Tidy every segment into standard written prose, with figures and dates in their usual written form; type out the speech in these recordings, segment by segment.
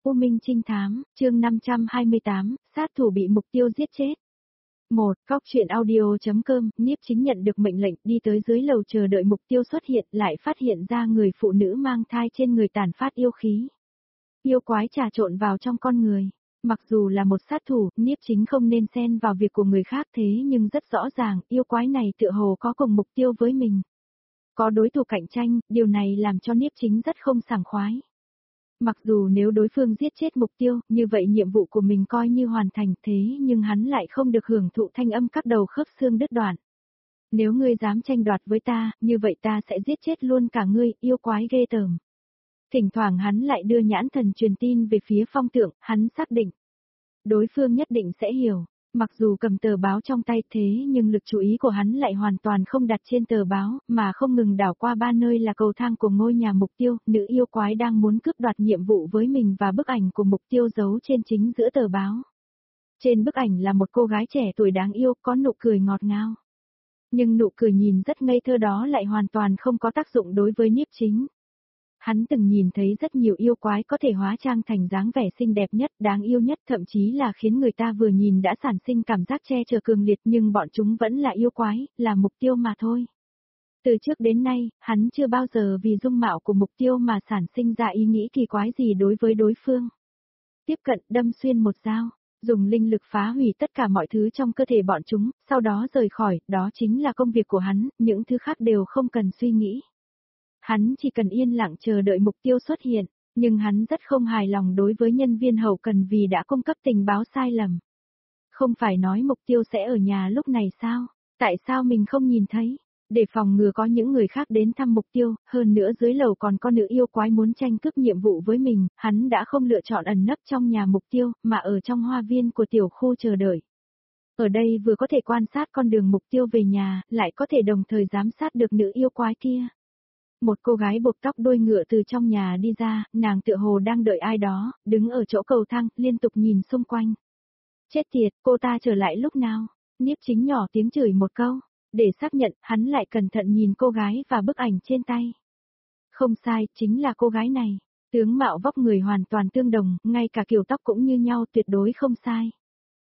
U Minh Trinh Thám, chương 528, sát thủ bị mục tiêu giết chết. 1. Cóc truyện audio.com, Niếp Chính nhận được mệnh lệnh đi tới dưới lầu chờ đợi mục tiêu xuất hiện, lại phát hiện ra người phụ nữ mang thai trên người tản phát yêu khí. Yêu quái trà trộn vào trong con người. Mặc dù là một sát thủ, Niếp Chính không nên xen vào việc của người khác thế nhưng rất rõ ràng, yêu quái này tựa hồ có cùng mục tiêu với mình. Có đối thủ cạnh tranh, điều này làm cho Niếp Chính rất không sảng khoái. Mặc dù nếu đối phương giết chết mục tiêu, như vậy nhiệm vụ của mình coi như hoàn thành thế nhưng hắn lại không được hưởng thụ thanh âm các đầu khớp xương đứt đoạn. Nếu ngươi dám tranh đoạt với ta, như vậy ta sẽ giết chết luôn cả ngươi, yêu quái ghê tởm. Thỉnh thoảng hắn lại đưa nhãn thần truyền tin về phía Phong Tượng, hắn xác định. Đối phương nhất định sẽ hiểu. Mặc dù cầm tờ báo trong tay thế nhưng lực chú ý của hắn lại hoàn toàn không đặt trên tờ báo, mà không ngừng đảo qua ba nơi là cầu thang của ngôi nhà mục tiêu, nữ yêu quái đang muốn cướp đoạt nhiệm vụ với mình và bức ảnh của mục tiêu giấu trên chính giữa tờ báo. Trên bức ảnh là một cô gái trẻ tuổi đáng yêu, có nụ cười ngọt ngào. Nhưng nụ cười nhìn rất ngây thơ đó lại hoàn toàn không có tác dụng đối với Niếp Chính. Hắn từng nhìn thấy rất nhiều yêu quái có thể hóa trang thành dáng vẻ xinh đẹp nhất, đáng yêu nhất, thậm chí là khiến người ta vừa nhìn đã sản sinh cảm giác che chở cường liệt, nhưng bọn chúng vẫn là yêu quái, là mục tiêu mà thôi. Từ trước đến nay, hắn chưa bao giờ vì dung mạo của mục tiêu mà sản sinh ra ý nghĩ kỳ quái gì đối với đối phương. Tiếp cận, đâm xuyên một dao, dùng linh lực phá hủy tất cả mọi thứ trong cơ thể bọn chúng, sau đó rời khỏi, đó chính là công việc của hắn, những thứ khác đều không cần suy nghĩ. Hắn chỉ cần yên lặng chờ đợi mục tiêu xuất hiện, nhưng hắn rất không hài lòng đối với nhân viên hậu cần vì đã cung cấp tình báo sai lầm. Không phải nói mục tiêu sẽ ở nhà lúc này sao? Tại sao mình không nhìn thấy? Để phòng ngừa có những người khác đến thăm mục tiêu, hơn nữa dưới lầu còn có nữ yêu quái muốn tranh cướp nhiệm vụ với mình, hắn đã không lựa chọn ẩn nấp trong nhà mục tiêu, mà ở trong hoa viên của tiểu khu chờ đợi. Ở đây vừa có thể quan sát con đường mục tiêu về nhà, lại có thể đồng thời giám sát được nữ yêu quái kia. Một cô gái buộc tóc đuôi ngựa từ trong nhà đi ra, nàng tựa hồ đang đợi ai đó, đứng ở chỗ cầu thang, liên tục nhìn xung quanh. Chết tiệt, cô ta trở lại lúc nào? Niếp Chính nhỏ tiếng chửi một câu. Để xác nhận, hắn lại cẩn thận nhìn cô gái và bức ảnh trên tay. Không sai, chính là cô gái này. Tướng mạo vóc người hoàn toàn tương đồng, ngay cả kiểu tóc cũng như nhau, tuyệt đối không sai.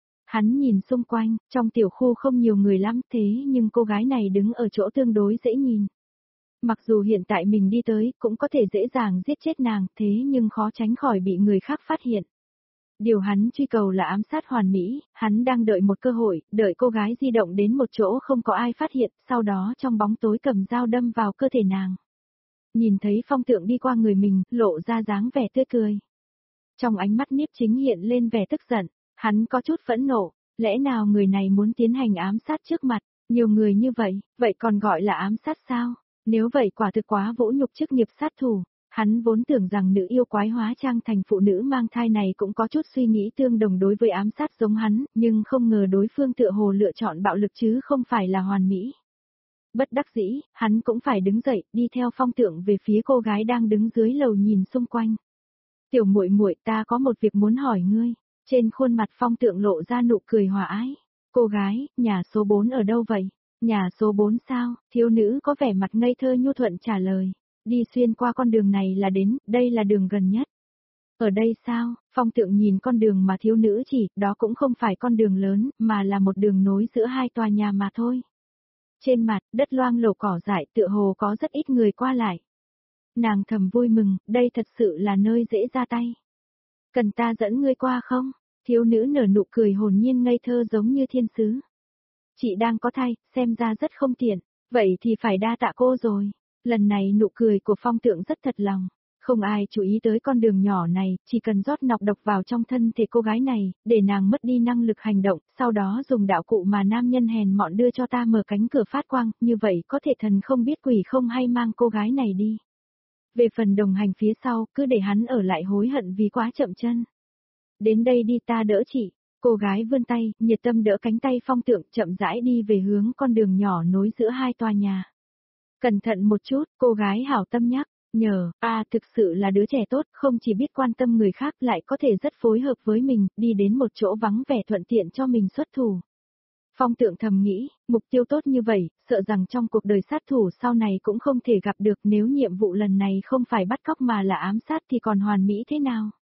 Hắn nhìn xung quanh, trong tiểu khu không nhiều người lắm thế nhưng cô gái này đứng ở chỗ tương đối dễ nhìn. Mặc dù hiện tại mình đi tới cũng có thể dễ dàng giết chết nàng thế nhưng khó tránh khỏi bị người khác phát hiện. Điều hắn truy cầu là ám sát hoàn mỹ, hắn đang đợi một cơ hội, đợi cô gái di động đến một chỗ không có ai phát hiện, sau đó trong bóng tối cầm dao đâm vào cơ thể nàng. Nhìn thấy Phong Tượng đi qua người mình, lộ ra dáng vẻ tươi cười. Trong ánh mắt Niếp Chính hiện lên vẻ tức giận, hắn có chút phẫn nộ, lẽ nào người này muốn tiến hành ám sát trước mặt, nhiều người như vậy, vậy còn gọi là ám sát sao? Nếu vậy quả thực quá vỗ nhục chức nghiệp sát thủ, hắn vốn tưởng rằng nữ yêu quái hóa trang thành phụ nữ mang thai này cũng có chút suy nghĩ tương đồng đối với ám sát giống hắn, nhưng không ngờ đối phương tựa hồ lựa chọn bạo lực chứ không phải là hoàn mỹ. Bất đắc dĩ, hắn cũng phải đứng dậy, đi theo Phong Tượng về phía cô gái đang đứng dưới lầu nhìn xung quanh. Tiểu muội muội, ta có một việc muốn hỏi ngươi. Trên khuôn mặt Phong Tượng lộ ra nụ cười hòa ái. Cô gái, nhà số 4 ở đâu vậy? Nhà số 4 sao? Thiếu nữ có vẻ mặt ngây thơ nhu thuận trả lời. Đi xuyên qua con đường này là đến, đây là đường gần nhất. Ở đây sao? Phong Tượng nhìn con đường mà thiếu nữ chỉ, đó cũng không phải con đường lớn, mà là một đường nối giữa hai tòa nhà mà thôi. Trên mặt, đất loang lổ cỏ dại tựa hồ có rất ít người qua lại. Nàng thầm vui mừng, đây thật sự là nơi dễ ra tay. Cần ta dẫn ngươi qua không? Thiếu nữ nở nụ cười hồn nhiên ngây thơ giống như thiên sứ. Chị đang có thai, xem ra rất không tiện, vậy thì phải đa tạ cô rồi. Lần này nụ cười của Phong Tượng rất thật lòng. Không ai chú ý tới con đường nhỏ này, chỉ cần rót nọc độc vào trong thân thể cô gái này, để nàng mất đi năng lực hành động, sau đó dùng đạo cụ mà nam nhân hèn mọn đưa cho ta mở cánh cửa phát quang, như vậy có thể thần không biết quỷ không hay mang cô gái này đi. Về phần đồng hành phía sau, cứ để hắn ở lại hối hận vì quá chậm chân. Đến đây đi, ta đỡ chị. Cô gái vươn tay, nhiệt tâm đỡ cánh tay Phong Tượng, chậm rãi đi về hướng con đường nhỏ nối giữa hai tòa nhà. Cẩn thận một chút, cô gái hảo tâm nhắc, nhờ, thực sự là đứa trẻ tốt, không chỉ biết quan tâm người khác lại có thể rất phối hợp với mình, đi đến một chỗ vắng vẻ thuận tiện cho mình xuất thủ. Phong Tượng thầm nghĩ, mục tiêu tốt như vậy, sợ rằng trong cuộc đời sát thủ sau này cũng không thể gặp được, nếu nhiệm vụ lần này không phải bắt cóc mà là ám sát thì còn hoàn mỹ thế nào.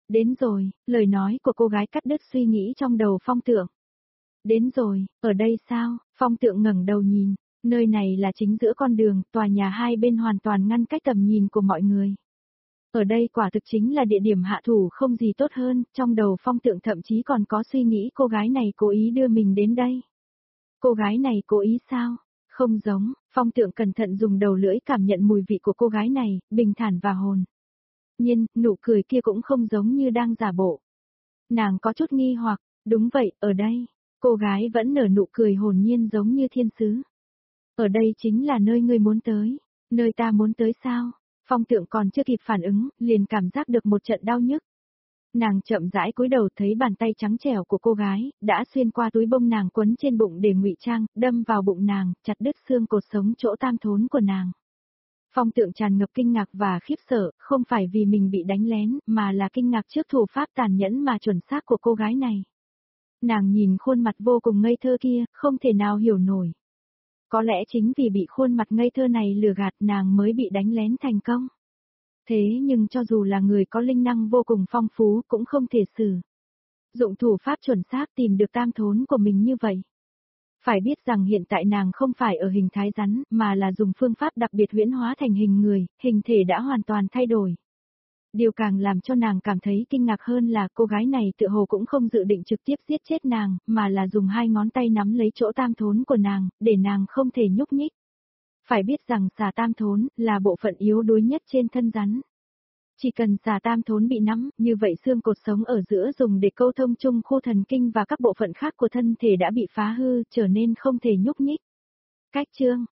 Đến rồi, lời nói của cô gái cắt đứt suy nghĩ trong đầu Phong Tượng. Đến rồi, ở đây sao? Phong Tượng ngẩng đầu nhìn, nơi này là chính giữa con đường, tòa nhà hai bên hoàn toàn ngăn cách tầm nhìn của mọi người. Ở đây quả thực chính là địa điểm hạ thủ không gì tốt hơn, trong đầu Phong Tượng thậm chí còn có suy nghĩ cô gái này cố ý đưa mình đến đây. Cô gái này cố ý sao? Không giống, Phong Tượng cẩn thận dùng đầu lưỡi cảm nhận mùi vị của cô gái này, bình thản và hồn nhiên, nụ cười kia cũng không giống như đang giả bộ. Nàng có chút nghi hoặc, đúng vậy, ở đây, cô gái vẫn nở nụ cười hồn nhiên giống như thiên sứ. Ở đây chính là nơi ngươi muốn tới, nơi ta muốn tới sao? Phong Tượng còn chưa kịp phản ứng, liền cảm giác được một trận đau nhức. Nàng chậm rãi cúi đầu thấy bàn tay trắng trẻo của cô gái, đã xuyên qua túi bông nàng quấn trên bụng để ngụy trang, đâm vào bụng nàng, chặt đứt xương cột sống chỗ tam thốn của nàng. Phong Tượng tràn ngập kinh ngạc và khiếp sợ, không phải vì mình bị đánh lén, mà là kinh ngạc trước thủ pháp tàn nhẫn mà chuẩn xác của cô gái này. Nàng nhìn khuôn mặt vô cùng ngây thơ kia, không thể nào hiểu nổi. Có lẽ chính vì bị khuôn mặt ngây thơ này lừa gạt nàng mới bị đánh lén thành công. Thế nhưng cho dù là người có linh năng vô cùng phong phú cũng không thể sử dụng thủ pháp chuẩn xác tìm được tam thốn của mình như vậy. Phải biết rằng hiện tại nàng không phải ở hình thái rắn, mà là dùng phương pháp đặc biệt huyễn hóa thành hình người, hình thể đã hoàn toàn thay đổi. Điều càng làm cho nàng cảm thấy kinh ngạc hơn là cô gái này tựa hồ cũng không dự định trực tiếp giết chết nàng, mà là dùng hai ngón tay nắm lấy chỗ tam thốn của nàng, để nàng không thể nhúc nhích. Phải biết rằng xà tam thốn là bộ phận yếu đuối nhất trên thân rắn. Chỉ cần xà tam thốn bị nắm, như vậy xương cột sống ở giữa dùng để câu thông chung khu thần kinh và các bộ phận khác của thân thể đã bị phá hư, trở nên không thể nhúc nhích. Cách chương